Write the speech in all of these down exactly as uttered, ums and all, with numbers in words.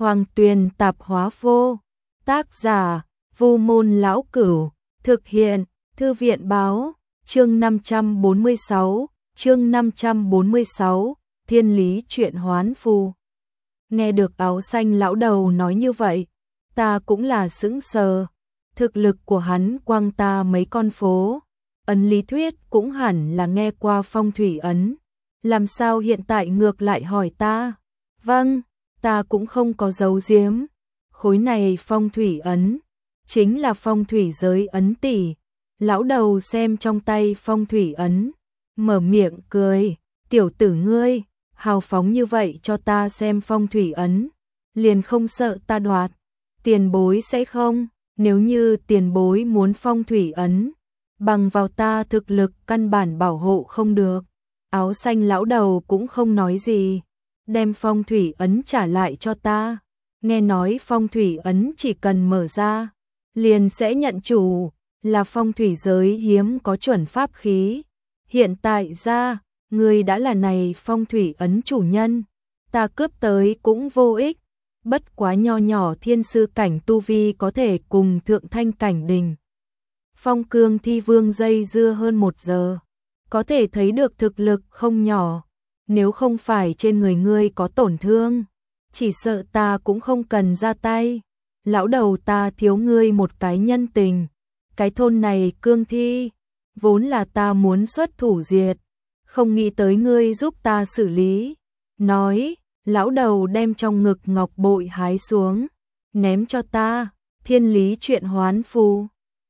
Hoàng Tuyền Tạp Hóa Vô. Tác giả: Vu Môn Lão Cửu. Thực hiện: Thư viện báo. Chương năm trăm bốn mươi sáu. Chương năm trăm bốn mươi sáu. Thiên lý chuyện hoán phù. Nghe được áo xanh lão đầu nói như vậy, ta cũng là sững sờ. Thực lực của hắn quăng ta mấy con phố. Ấn lý thuyết cũng hẳn là nghe qua phong thủy ấn. Làm sao hiện tại ngược lại hỏi ta? Vâng, ta cũng không có giấu giếm. Khối này phong thủy ấn, chính là phong thủy giới ấn tỷ. Lão đầu xem trong tay phong thủy ấn, mở miệng cười. Tiểu tử ngươi, hào phóng như vậy cho ta xem phong thủy ấn, liền không sợ ta đoạt. Tiền bối sẽ không? Nếu như tiền bối muốn phong thủy ấn, bằng vào ta thực lực căn bản bảo hộ không được. Áo xanh lão đầu cũng không nói gì, đem phong thủy ấn trả lại cho ta. Nghe nói phong thủy ấn chỉ cần mở ra, liền sẽ nhận chủ, là phong thủy giới hiếm có chuẩn pháp khí. Hiện tại ra, ngươi đã là này phong thủy ấn chủ nhân, ta cướp tới cũng vô ích. Bất quá nho nhỏ thiên sư cảnh tu vi có thể cùng thượng thanh cảnh đình phong cương thi vương dây dưa hơn một giờ, có thể thấy được thực lực không nhỏ. Nếu không phải trên người ngươi có tổn thương, chỉ sợ ta cũng không cần ra tay. Lão đầu, ta thiếu ngươi một cái nhân tình. Cái thôn này cương thi, vốn là ta muốn xuất thủ diệt, không nghĩ tới ngươi giúp ta xử lý. Nói, lão đầu đem trong ngực ngọc bội hái xuống, ném cho ta. Thiên lý chuyện hoán phù.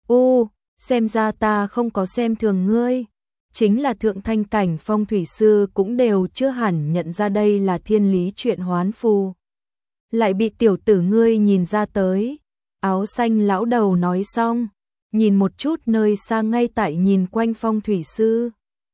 U, xem ra ta không có xem thường ngươi. Chính là thượng thanh cảnh phong thủy sư cũng đều chưa hẳn nhận ra đây là thiên lý chuyện hoán phù. Lại bị tiểu tử ngươi nhìn ra tới. Áo xanh lão đầu nói xong, nhìn một chút nơi xa ngay tại nhìn quanh phong thủy sư.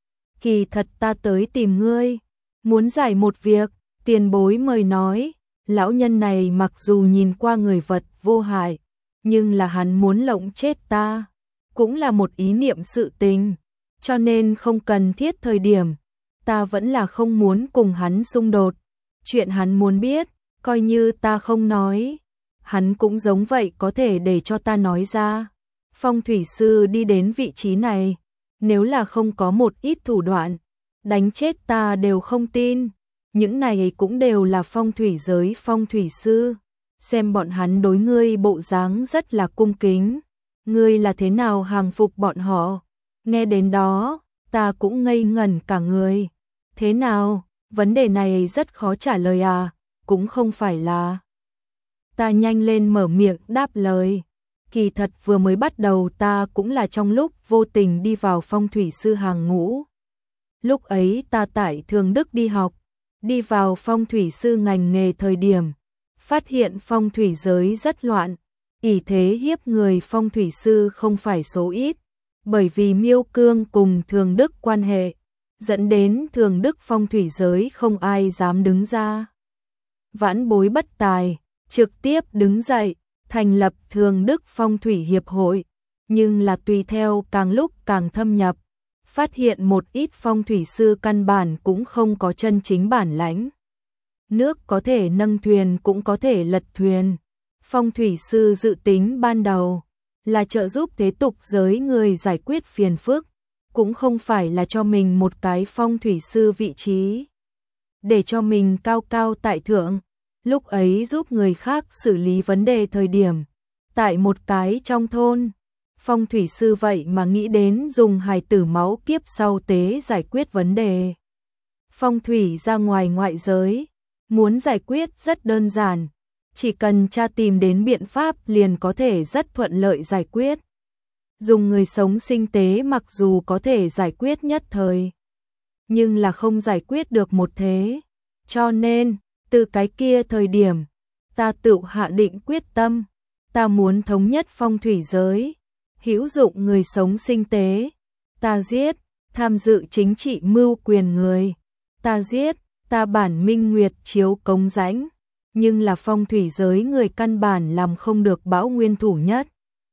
Kỳ thật ta tới tìm ngươi, muốn giải một việc. Tiền bối mời nói. Lão nhân này mặc dù nhìn qua người vật vô hại, nhưng là hắn muốn lộng chết ta, cũng là một ý niệm sự tình. Cho nên không cần thiết thời điểm, ta vẫn là không muốn cùng hắn xung đột. Chuyện hắn muốn biết, coi như ta không nói, hắn cũng giống vậy có thể để cho ta nói ra. Phong thủy sư đi đến vị trí này, nếu là không có một ít thủ đoạn, đánh chết ta đều không tin. Những này cũng đều là phong thủy giới phong thủy sư. Xem bọn hắn đối ngươi bộ dáng rất là cung kính, ngươi là thế nào hàng phục bọn họ? Nghe đến đó, ta cũng ngây ngẩn cả người. Thế nào? Vấn đề này rất khó trả lời à? Cũng không phải là. Ta nhanh lên mở miệng đáp lời. Kỳ thật vừa mới bắt đầu ta cũng là trong lúc vô tình đi vào phong thủy sư hàng ngũ. Lúc ấy ta tại Thường Đức đi học, đi vào phong thủy sư ngành nghề thời điểm, phát hiện phong thủy giới rất loạn, ỷ thế hiếp người phong thủy sư không phải số ít. Bởi vì Miêu Cương cùng Thường Đức quan hệ, dẫn đến Thường Đức phong thủy giới không ai dám đứng ra. Vãn bối bất tài, trực tiếp đứng dậy, thành lập Thường Đức phong thủy hiệp hội. Nhưng là tùy theo càng lúc càng thâm nhập, phát hiện một ít phong thủy sư căn bản cũng không có chân chính bản lãnh. Nước có thể nâng thuyền cũng có thể lật thuyền. Phong thủy sư dự tính ban đầu là trợ giúp thế tục giới người giải quyết phiền phức, cũng không phải là cho mình một cái phong thủy sư vị trí, để cho mình cao cao tại thượng. Lúc ấy giúp người khác xử lý vấn đề thời điểm, tại một cái trong thôn, phong thủy sư vậy mà nghĩ đến dùng hài tử máu kiếp sau tế giải quyết vấn đề. Phong thủy ra ngoài ngoại giới, muốn giải quyết rất đơn giản. Chỉ cần tra tìm đến biện pháp liền có thể rất thuận lợi giải quyết. Dùng người sống sinh tế mặc dù có thể giải quyết nhất thời, nhưng là không giải quyết được một thế. Cho nên, từ cái kia thời điểm, ta tự hạ định quyết tâm, ta muốn thống nhất phong thủy giới, hữu dụng người sống sinh tế. Ta giết, tham dự chính trị mưu quyền người. Ta giết, ta bản minh nguyệt chiếu cống rãnh. Nhưng là phong thủy giới người căn bản làm không được bão nguyên thủ nhất.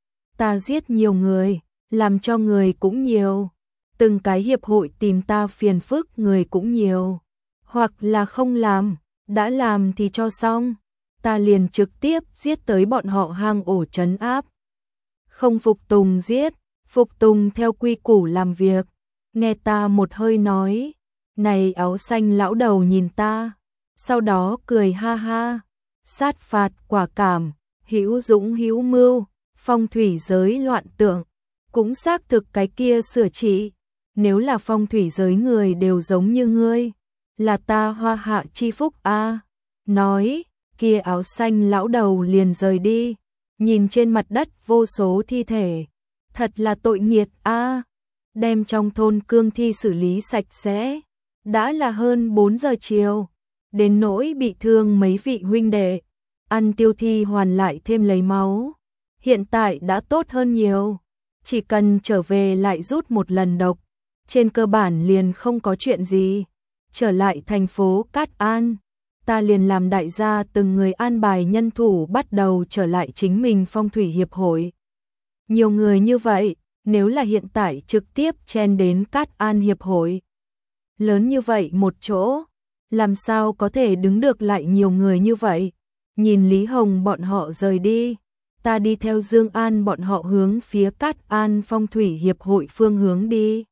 Ta giết nhiều người, làm cho người cũng nhiều. Từng cái hiệp hội tìm ta phiền phức người cũng nhiều. Hoặc là không làm, đã làm thì cho xong. ta liền trực tiếp giết tới bọn họ hang ổ trấn áp. Không phục tùng giết, phục tùng theo quy củ làm việc. Nghe ta một hơi nói, này áo xanh lão đầu nhìn ta, sau đó cười ha ha, sát phạt quả cảm, hữu dũng hữu mưu, phong thủy giới loạn tượng, cũng xác thực cái kia sửa trị, nếu là phong thủy giới người đều giống như ngươi, là ta hoa hạ chi phúc a. Nói, kia áo xanh lão đầu liền rời đi, nhìn trên mặt đất vô số thi thể, thật là tội nghiệt a. Đem trong thôn cương thi xử lý sạch sẽ, đã là hơn bốn giờ chiều, đến nỗi bị thương mấy vị huynh đệ, ăn tiêu thi hoàn lại thêm lấy máu, hiện tại đã tốt hơn nhiều, chỉ cần trở về lại rút một lần độc, trên cơ bản liền không có chuyện gì. Trở lại thành phố Cát An, ta liền làm đại gia từng người an bài nhân thủ bắt đầu trở lại chính mình phong thủy hiệp hội. Nhiều người như vậy, nếu là hiện tại trực tiếp chen đến Cát An hiệp hội, lớn như vậy một chỗ, làm sao có thể đứng được lại nhiều người như vậy. Nhìn Lý Hồng bọn họ rời đi, ta đi theo Dương An bọn họ hướng phía Cát An phong thủy hiệp hội phương hướng đi.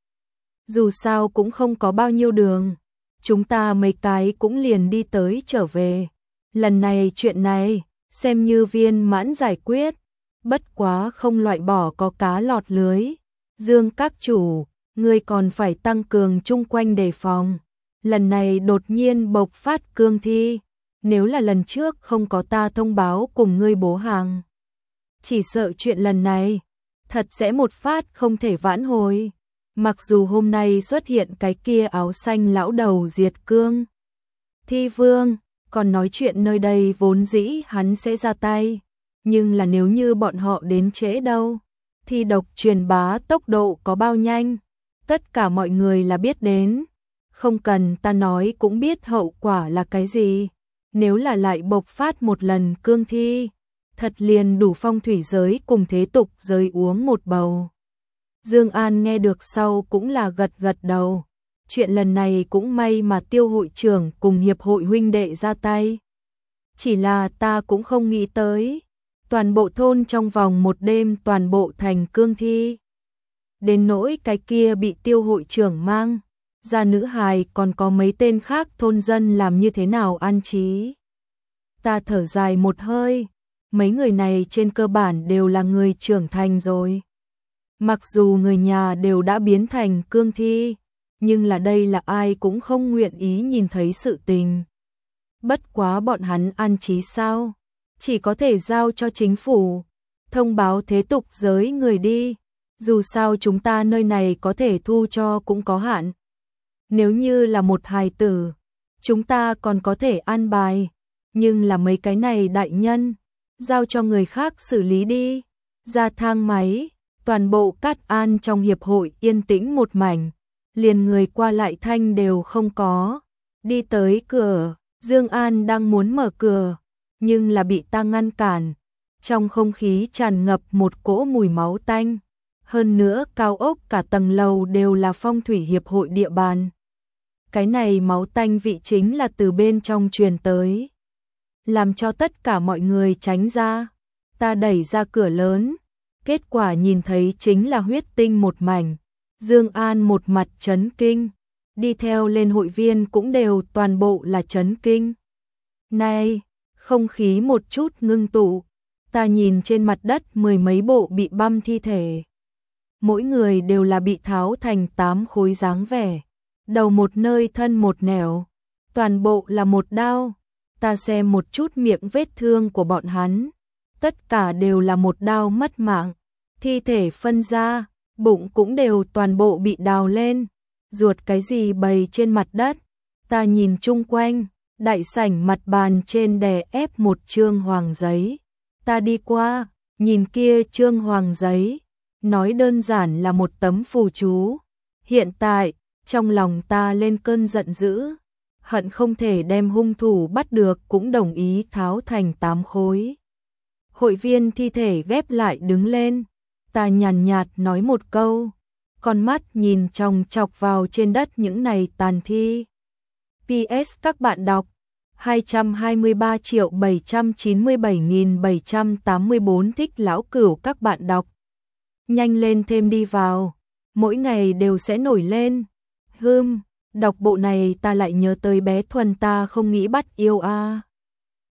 Dù sao cũng không có bao nhiêu đường, chúng ta mấy cái cũng liền đi tới trở về. Lần này chuyện này, xem như viên mãn giải quyết, bất quá không loại bỏ có cá lọt lưới. Dương các chủ, ngươi còn phải tăng cường chung quanh đề phòng. Lần này đột nhiên bộc phát cương thi, nếu là lần trước không có ta thông báo cùng ngươi bố hàng, chỉ sợ chuyện lần này, thật sẽ một phát không thể vãn hồi. Mặc dù hôm nay xuất hiện cái kia áo xanh lão đầu diệt cương thi vương, còn nói chuyện nơi đây vốn dĩ hắn sẽ ra tay, nhưng là nếu như bọn họ đến trễ đâu, thì độc truyền bá tốc độ có bao nhanh, tất cả mọi người là biết đến, không cần ta nói cũng biết hậu quả là cái gì. Nếu là lại bộc phát một lần cương thi, thật liền đủ phong thủy giới cùng thế tục giới uống một bầu. Dương An nghe được sau cũng là gật gật đầu. Chuyện lần này cũng may mà Tiêu hội trưởng cùng hiệp hội huynh đệ ra tay. Chỉ là ta cũng không nghĩ tới, toàn bộ thôn trong vòng một đêm toàn bộ thành cương thi. Đến nỗi cái kia bị Tiêu hội trưởng mang ra nữ hài còn có mấy tên khác thôn dân làm như thế nào an trí. Ta thở dài một hơi, mấy người này trên cơ bản đều là người trưởng thành rồi. Mặc dù người nhà đều đã biến thành cương thi, nhưng là đây là ai cũng không nguyện ý nhìn thấy sự tình. Bất quá bọn hắn an trí sao? Chỉ có thể giao cho chính phủ, thông báo thế tục giới người đi. Dù sao chúng ta nơi này có thể thu cho cũng có hạn. Nếu như là một hài tử, chúng ta còn có thể an bài, nhưng là mấy cái này đại nhân, giao cho người khác xử lý đi. Ra thang máy, toàn bộ Cát An trong hiệp hội yên tĩnh một mảnh, liền người qua lại thanh đều không có. Đi tới cửa, Dương An đang muốn mở cửa, nhưng là bị ta ngăn cản. Trong không khí tràn ngập một cỗ mùi máu tanh, hơn nữa cao ốc cả tầng lầu đều là phong thủy hiệp hội địa bàn. Cái này máu tanh vị chính là từ bên trong truyền tới, làm cho tất cả mọi người tránh ra. Ta đẩy ra cửa lớn, kết quả nhìn thấy chính là huyết tinh một mảnh. Dương An một mặt chấn kinh, đi theo lên hội viên cũng đều toàn bộ là chấn kinh. Này, không khí một chút ngưng tụ, ta nhìn trên mặt đất mười mấy bộ bị băm thi thể. Mỗi người đều là bị tháo thành tám khối dáng vẻ, đầu một nơi thân một nẻo, toàn bộ là một đao. Ta xem một chút miệng vết thương của bọn hắn, tất cả đều là một đao mất mạng, thi thể phân ra, bụng cũng đều toàn bộ bị đào lên, ruột cái gì bày trên mặt đất. Ta nhìn chung quanh, đại sảnh mặt bàn trên đè ép một trương hoàng giấy. Ta đi qua, nhìn kia trương hoàng giấy, nói đơn giản là một tấm phù chú. Hiện tại, trong lòng ta lên cơn giận dữ, hận không thể đem hung thủ bắt được cũng đồng ý tháo thành tám khối. Hội viên thi thể ghép lại đứng lên, ta nhàn nhạt nói một câu, con mắt nhìn chòng chọc vào trên đất những này tàn thi. pê ét các bạn đọc, hai trăm hai mươi ba triệu bảy trăm chín mươi bảy nghìn bảy trăm tám mươi bốn thích lão cửu các bạn đọc. Nhanh lên thêm đi vào, mỗi ngày đều sẽ nổi lên. Hưm, đọc bộ này ta lại nhớ tới bé Thuần ta không nghĩ bắt yêu a. À.